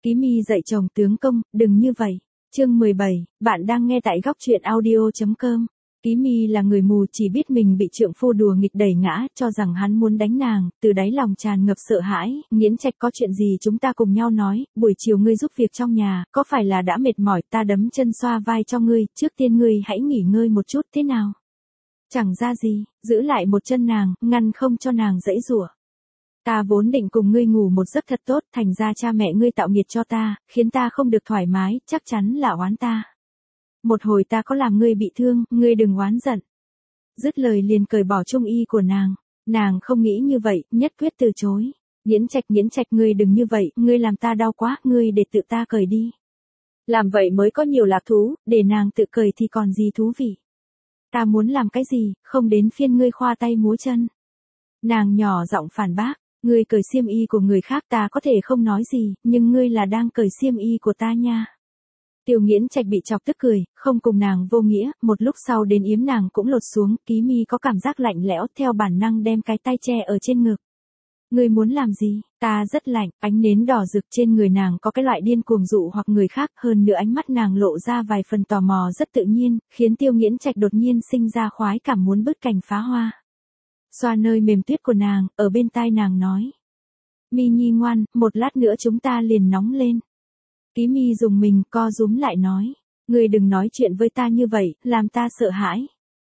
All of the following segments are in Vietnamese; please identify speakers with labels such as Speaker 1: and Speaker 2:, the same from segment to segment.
Speaker 1: Ký Mi dạy chồng tướng công, đừng như vậy. Chương 17, bạn đang nghe tại góc truyện audio.com. Ký Mi là người mù, chỉ biết mình bị trượng phu đùa nghịch đẩy ngã, cho rằng hắn muốn đánh nàng, từ đáy lòng tràn ngập sợ hãi. Nghiễn Trạch, có chuyện gì chúng ta cùng nhau nói, buổi chiều ngươi giúp việc trong nhà, có phải là đã mệt mỏi, ta đấm chân xoa vai cho ngươi, trước tiên ngươi hãy nghỉ ngơi một chút thế nào. Chẳng ra gì, giữ lại một chân nàng, ngăn không cho nàng giãy giụa. Ta vốn định cùng ngươi ngủ một giấc thật tốt, thành ra cha mẹ ngươi tạo nghiệt cho ta, khiến ta không được thoải mái, chắc chắn là oán ta. Một hồi ta có làm ngươi bị thương, ngươi đừng oán giận. Dứt lời liền cởi bỏ trung y của nàng không nghĩ như vậy, nhất quyết từ chối. Nghiễn Trạch, ngươi đừng như vậy, ngươi làm ta đau quá, ngươi để tự ta cởi đi. Làm vậy mới có nhiều lạc thú, để nàng tự cởi thì còn gì thú vị. Ta muốn làm cái gì, không đến phiên ngươi khoa tay múa chân. Nàng nhỏ giọng phản bác. Ngươi cởi xiêm y của người khác ta có thể không nói gì, nhưng ngươi là đang cởi xiêm y của ta nha. Tiêu Nghiễn Trạch bị chọc tức cười, không cùng nàng vô nghĩa, một lúc sau đến yếm nàng cũng lột xuống, Ký Mi có cảm giác lạnh lẽo, theo bản năng đem cái tay che ở trên ngực. Ngươi muốn làm gì? Ta rất lạnh, ánh nến đỏ rực trên người nàng có cái loại điên cuồng dụ hoặc người khác, hơn nữa ánh mắt nàng lộ ra vài phần tò mò rất tự nhiên, khiến Tiêu Nghiễn Trạch đột nhiên sinh ra khoái cảm muốn bứt cành phá hoa. Xoa nơi mềm tuyết của nàng, ở bên tai nàng nói. Mi Nhi ngoan, một lát nữa chúng ta liền nóng lên. Ký Mi dùng mình co rúm lại nói. Ngươi đừng nói chuyện với ta như vậy, làm ta sợ hãi.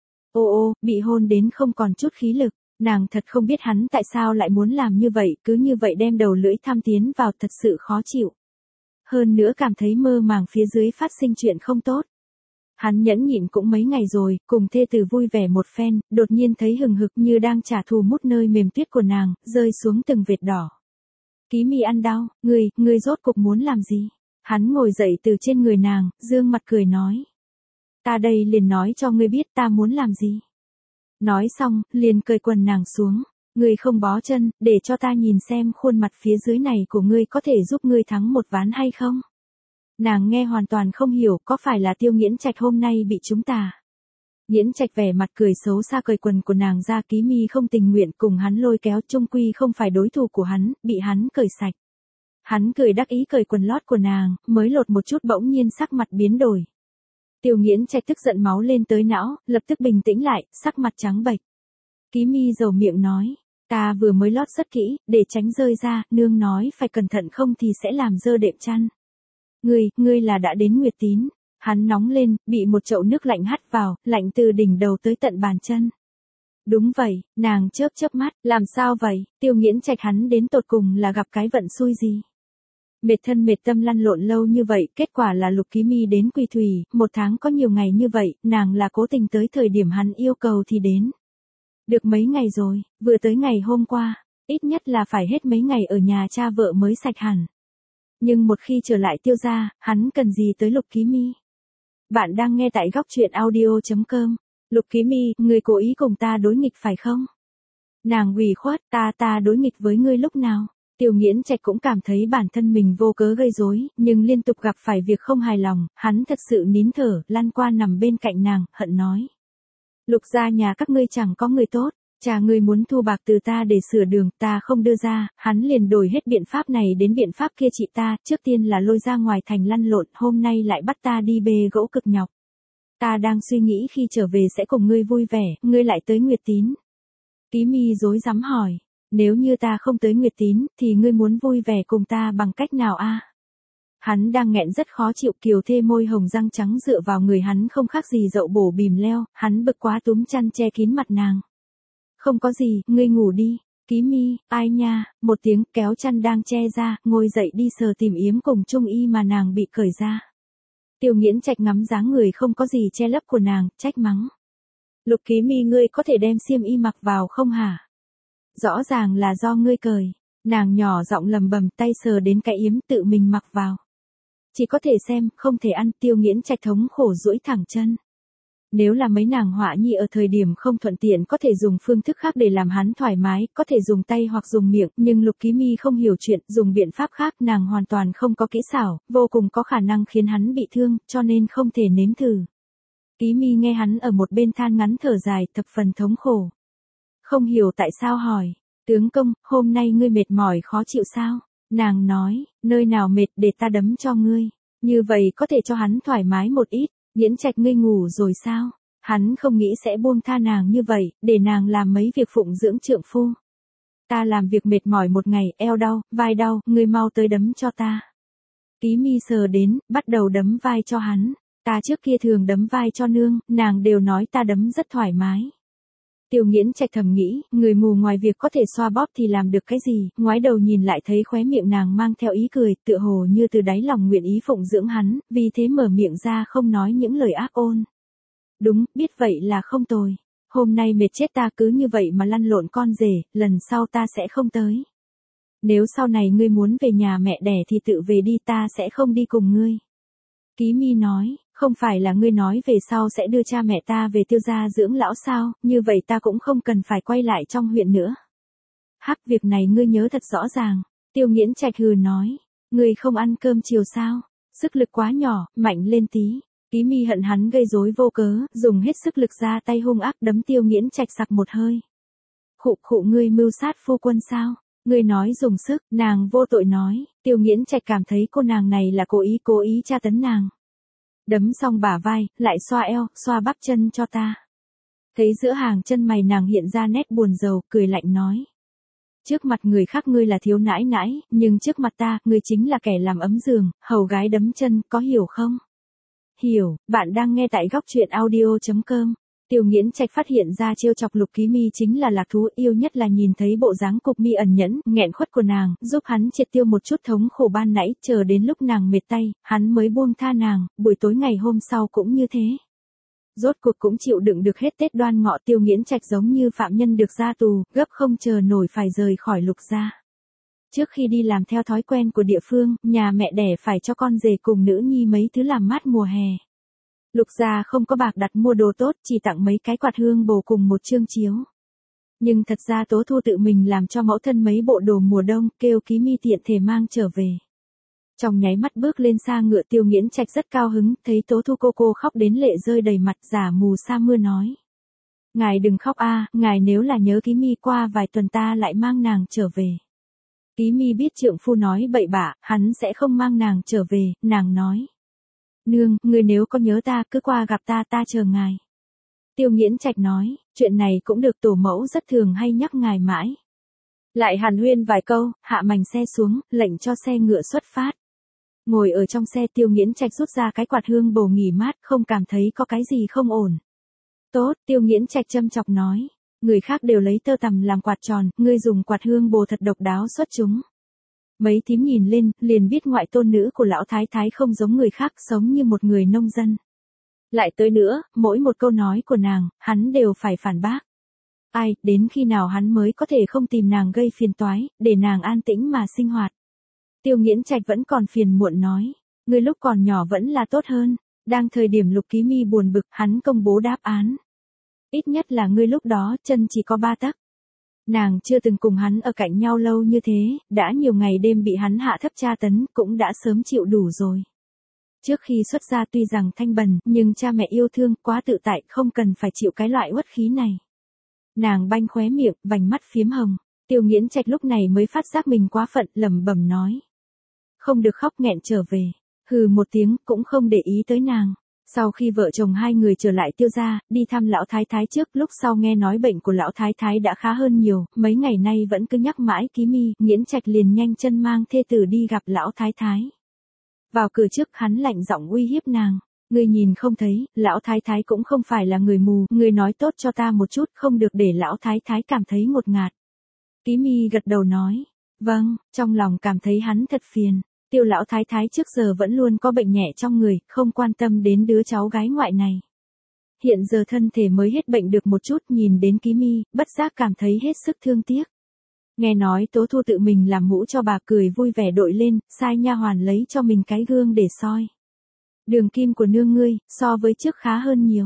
Speaker 1: Ô, bị hôn đến không còn chút khí lực, nàng thật không biết hắn tại sao lại muốn làm như vậy, cứ như vậy đem đầu lưỡi thăm tiến vào thật sự khó chịu. Hơn nữa cảm thấy mơ màng phía dưới phát sinh chuyện không tốt. Hắn nhẫn nhịn cũng mấy ngày rồi, cùng thê tử vui vẻ một phen, đột nhiên thấy hừng hực như đang trả thù mút nơi mềm tuyết của nàng, rơi xuống từng vệt đỏ. Ký Mi ăn đau, ngươi rốt cục muốn làm gì? Hắn ngồi dậy từ trên người nàng, dương mặt cười nói. Ta đây liền nói cho ngươi biết ta muốn làm gì. Nói xong, liền cởi quần nàng xuống. Ngươi không bó chân, để cho ta nhìn xem khuôn mặt phía dưới này của ngươi có thể giúp ngươi thắng một ván hay không? Nàng nghe hoàn toàn không hiểu, có phải là Tiêu Nghiễn Trạch hôm nay bị chúng ta. Nghiễn Trạch vẻ mặt cười xấu xa cởi quần của nàng ra, Ký Mi không tình nguyện cùng hắn lôi kéo, chung quy không phải đối thủ của hắn, bị hắn cởi sạch. Hắn cười đắc ý cởi quần lót của nàng, mới lột một chút bỗng nhiên sắc mặt biến đổi. Tiêu Nghiễn Trạch tức giận máu lên tới não, lập tức bình tĩnh lại, sắc mặt trắng bệch. Ký Mi dầu miệng nói, ta vừa mới lót rất kỹ, để tránh rơi ra, nương nói phải cẩn thận không thì sẽ làm dơ đệm chăn. Ngươi là đã đến Nguyệt Tín. Hắn nóng lên, bị một chậu nước lạnh hắt vào, lạnh từ đỉnh đầu tới tận bàn chân. Đúng vậy, nàng chớp mắt, làm sao vậy? Tiêu Nghiễn Trạch hắn đến tột cùng là gặp cái vận xui gì? Mệt thân mệt tâm lăn lộn lâu như vậy, kết quả là Lục Ký Mi đến Quỳ Thủy, một tháng có nhiều ngày như vậy, nàng là cố tình tới thời điểm hắn yêu cầu thì đến. Được mấy ngày rồi, vừa tới ngày hôm qua, ít nhất là phải hết mấy ngày ở nhà cha vợ mới sạch hẳn. Nhưng một khi trở lại Tiêu gia, hắn cần gì tới Lục Ký Mi? Bạn đang nghe tại góc truyện audio.com. Lục Ký Mi, ngươi cố ý cùng ta đối nghịch phải không? Nàng ủy khuất, ta đối nghịch với ngươi lúc nào? Tiêu Nghiễn Trạch cũng cảm thấy bản thân mình vô cớ gây rối, nhưng liên tục gặp phải việc không hài lòng, hắn thật sự nín thở, lăn qua nằm bên cạnh nàng, hận nói. Lục gia nhà các ngươi chẳng có người tốt. Cha ngươi muốn thu bạc từ ta để sửa đường, ta không đưa ra, hắn liền đổi hết biện pháp này đến biện pháp kia trị ta, trước tiên là lôi ra ngoài thành lăn lộn, hôm nay lại bắt ta đi bê gỗ cực nhọc. Ta đang suy nghĩ khi trở về sẽ cùng ngươi vui vẻ, ngươi lại tới Nguyệt Tín. Ký Mi rối rắm hỏi, nếu như ta không tới Nguyệt Tín, thì ngươi muốn vui vẻ cùng ta bằng cách nào a? Hắn đang nghẹn rất khó chịu, kiều thê môi hồng răng trắng dựa vào người hắn không khác gì dậu bổ bìm leo, hắn bực quá túm chăn che kín mặt nàng. Không có gì, ngươi ngủ đi. Ký Mi, ai nha, một tiếng kéo chăn đang che ra, ngồi dậy đi sờ tìm yếm cùng trung y mà nàng bị cởi ra. Tiêu Nghiễn Trạch ngắm dáng người không có gì che lấp của nàng, trách mắng. Lục Ký Mi, ngươi có thể đem xiêm y mặc vào không hả? Rõ ràng là do ngươi cởi. Nàng nhỏ giọng lầm bầm, tay sờ đến cái yếm tự mình mặc vào. Chỉ có thể xem, không thể ăn. Tiêu Nghiễn Trạch thống khổ duỗi thẳng chân. Nếu là mấy nàng họa nhi ở thời điểm không thuận tiện có thể dùng phương thức khác để làm hắn thoải mái, có thể dùng tay hoặc dùng miệng, nhưng Lục Ký Mi không hiểu chuyện, dùng biện pháp khác nàng hoàn toàn không có kỹ xảo, vô cùng có khả năng khiến hắn bị thương, cho nên không thể nếm thử. Ký Mi nghe hắn ở một bên than ngắn thở dài, thập phần thống khổ. Không hiểu tại sao hỏi, tướng công, hôm nay ngươi mệt mỏi khó chịu sao? Nàng nói, nơi nào mệt để ta đấm cho ngươi. Như vậy có thể cho hắn thoải mái một ít. Nghiễn Trạch ngươi ngủ rồi sao? Hắn không nghĩ sẽ buông tha nàng như vậy, để nàng làm mấy việc phụng dưỡng trượng phu. Ta làm việc mệt mỏi một ngày, eo đau, vai đau, ngươi mau tới đấm cho ta. Ký Mi sờ đến, bắt đầu đấm vai cho hắn. Ta trước kia thường đấm vai cho nương, nàng đều nói ta đấm rất thoải mái. Tiêu Nghiễn Trạch thầm nghĩ, người mù ngoài việc có thể xoa bóp thì làm được cái gì, ngoái đầu nhìn lại thấy khóe miệng nàng mang theo ý cười, tựa hồ như từ đáy lòng nguyện ý phụng dưỡng hắn, vì thế mở miệng ra không nói những lời ác ôn. Đúng, biết vậy là không tồi. Hôm nay mệt chết ta cứ như vậy mà lăn lộn con rể, lần sau ta sẽ không tới. Nếu sau này ngươi muốn về nhà mẹ đẻ thì tự về đi, ta sẽ không đi cùng ngươi. Ký Mi nói, không phải là ngươi nói về sau sẽ đưa cha mẹ ta về Tiêu gia dưỡng lão sao, như vậy ta cũng không cần phải quay lại trong huyện nữa. Hắc, việc này ngươi nhớ thật rõ ràng. Tiêu Nghiễn Trạch hừ nói, ngươi không ăn cơm chiều sao, sức lực quá nhỏ, mạnh lên tí. Ký Mi hận hắn gây rối vô cớ, dùng hết sức lực ra tay hung ác đấm Tiêu Nghiễn Trạch sặc một hơi. Khụ khụ, ngươi mưu sát phu quân sao? Ngươi nói dùng sức, nàng vô tội nói. Tiêu Nghiễn Trạch cảm thấy cô nàng này là cố ý tra tấn nàng. Đấm xong bả vai, lại xoa eo, xoa bắp chân cho ta. Thấy giữa hàng chân mày nàng hiện ra nét buồn rầu, cười lạnh nói. Trước mặt người khác ngươi là thiếu nãi nãi, nhưng trước mặt ta, ngươi chính là kẻ làm ấm giường, hầu gái đấm chân, có hiểu không? Hiểu, bạn đang nghe tại góc truyện audio.com. Tiêu Nghiễn Trạch phát hiện ra trêu chọc Lục Ký Mi chính là lạc thú, yêu nhất là nhìn thấy bộ dáng cục mi ẩn nhẫn, nghẹn khuất của nàng, giúp hắn triệt tiêu một chút thống khổ ban nãy, chờ đến lúc nàng mệt tay, hắn mới buông tha nàng, buổi tối ngày hôm sau cũng như thế. Rốt cuộc cũng chịu đựng được hết Tết Đoan Ngọ. Tiêu Nghiễn Trạch giống như phạm nhân được ra tù, gấp không chờ nổi phải rời khỏi Lục gia. Trước khi đi làm theo thói quen của địa phương, nhà mẹ đẻ phải cho con rể cùng nữ nhi mấy thứ làm mát mùa hè. Lục gia không có bạc đặt mua đồ tốt, chỉ tặng mấy cái quạt hương bồ cùng một chương chiếu. Nhưng thật ra Tố Thu tự mình làm cho mẫu thân mấy bộ đồ mùa đông, kêu Ký Mi tiện thể mang trở về. Trong nháy mắt bước lên xa ngựa, Tiêu Nghiễn Trạch rất cao hứng, thấy Tố Thu cô khóc đến lệ rơi đầy mặt, giả mù sa mưa nói. Ngài đừng khóc a, ngài nếu là nhớ Ký Mi qua vài tuần ta lại mang nàng trở về. Ký Mi biết trượng phu nói bậy bạ, hắn sẽ không mang nàng trở về, nàng nói. Nương, người nếu có nhớ ta cứ qua gặp ta, ta chờ ngài. Tiêu Nghiễn Trạch nói, chuyện này cũng được, tổ mẫu rất thường hay nhắc ngài mãi. Lại hàn huyên vài câu, hạ mành xe xuống, lệnh cho xe ngựa xuất phát. Ngồi ở trong xe, Tiêu Nghiễn Trạch rút ra cái quạt hương bồ nghỉ mát, không cảm thấy có cái gì không ổn. Tốt, Tiêu Nghiễn Trạch châm chọc nói, người khác đều lấy tơ tằm làm quạt tròn, ngươi dùng quạt hương bồ thật độc đáo xuất chúng. Mấy thím nhìn lên, liền biết ngoại tôn nữ của lão thái thái không giống người khác, sống như một người nông dân. Lại tới nữa, mỗi một câu nói của nàng, hắn đều phải phản bác. Ai, đến khi nào hắn mới có thể không tìm nàng gây phiền toái, để nàng an tĩnh mà sinh hoạt. Tiêu Nghiễn Trạch vẫn còn phiền muộn nói, người lúc còn nhỏ vẫn là tốt hơn. Đang thời điểm Lục Ký Mi buồn bực, hắn công bố đáp án. Ít nhất là ngươi lúc đó, chân chỉ có 3 tấc. Nàng chưa từng cùng hắn ở cạnh nhau lâu như thế, đã nhiều ngày đêm bị hắn hạ thấp tra tấn, cũng đã sớm chịu đủ rồi. Trước khi xuất gia tuy rằng thanh bần, nhưng cha mẹ yêu thương, quá tự tại, không cần phải chịu cái loại uất khí này. Nàng banh khóe miệng, vành mắt phiếm hồng. Tiêu Nghiễn Trạch lúc này mới phát giác mình quá phận, lẩm bẩm nói. Không được khóc, nghẹn trở về. Hừ một tiếng, cũng không để ý tới nàng. Sau khi vợ chồng hai người trở lại Tiêu gia, đi thăm lão thái thái trước, lúc sau nghe nói bệnh của lão thái thái đã khá hơn nhiều, mấy ngày nay vẫn cứ nhắc mãi Ký Mi, Nghiễn Trạch liền nhanh chân mang thê tử đi gặp lão thái thái. Vào cửa trước, hắn lạnh giọng uy hiếp nàng, ngươi nhìn không thấy, lão thái thái cũng không phải là người mù, ngươi nói tốt cho ta một chút, không được để lão thái thái cảm thấy ngột ngạt. Ký Mi gật đầu nói, vâng, trong lòng cảm thấy hắn thật phiền. Tiêu lão thái thái trước giờ vẫn luôn có bệnh nhẹ trong người, không quan tâm đến đứa cháu gái ngoại này. Hiện giờ thân thể mới hết bệnh được một chút, nhìn đến Ký Mi, bất giác cảm thấy hết sức thương tiếc. Nghe nói Tố Thu tự mình làm mũ cho bà, cười vui vẻ đội lên, sai nha hoàn lấy cho mình cái gương để soi. Đường kim của nương ngươi, so với trước khá hơn nhiều.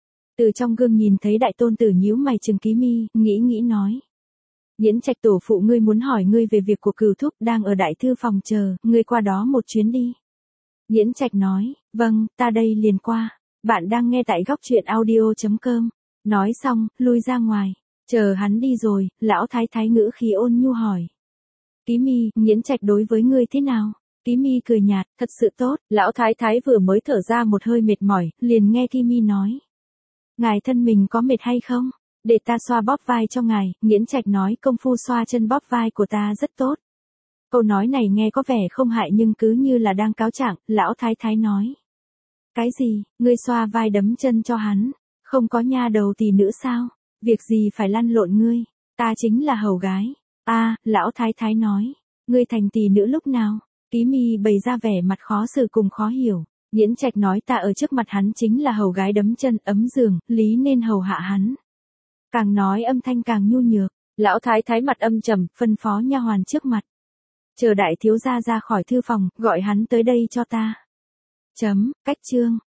Speaker 1: Từ trong gương nhìn thấy đại tôn tử nhíu mày chừng Ký Mi, nghĩ nói. Nghiễn Trạch tổ phụ ngươi muốn hỏi ngươi về việc của Cửu thúc, đang ở đại thư phòng chờ, ngươi qua đó một chuyến đi. Nghiễn Trạch nói, vâng, ta đây liền qua. Bạn đang nghe tại góc truyện audio.com. Nói xong, lui ra ngoài. Chờ hắn đi rồi, lão thái thái ngữ khí ôn nhu hỏi. Ký Mi, Nghiễn Trạch đối với ngươi thế nào? Ký Mi cười nhạt, thật sự tốt, lão thái thái vừa mới thở ra một hơi mệt mỏi, liền nghe Ký Mi nói. Ngài thân mình có mệt hay không? Để ta xoa bóp vai cho ngài, Nghiễn Trạch nói công phu xoa chân bóp vai của ta rất tốt. Câu nói này nghe có vẻ không hại nhưng cứ như là đang cáo trạng, lão thái thái nói. Cái gì, ngươi xoa vai đấm chân cho hắn, không có nha đầu tỷ nữ sao? Việc gì phải lăn lộn ngươi, ta chính là hầu gái. Lão thái thái nói, ngươi thành tỷ nữ lúc nào? Ký Mi bày ra vẻ mặt khó xử cùng khó hiểu. Nghiễn Trạch nói ta ở trước mặt hắn chính là hầu gái đấm chân ấm giường, lý nên hầu hạ hắn. Càng nói âm thanh càng nhu nhược, lão thái thái mặt âm trầm, phân phó nha hoàn trước mặt. Chờ đại thiếu gia ra khỏi thư phòng, gọi hắn tới đây cho ta. Cách chương.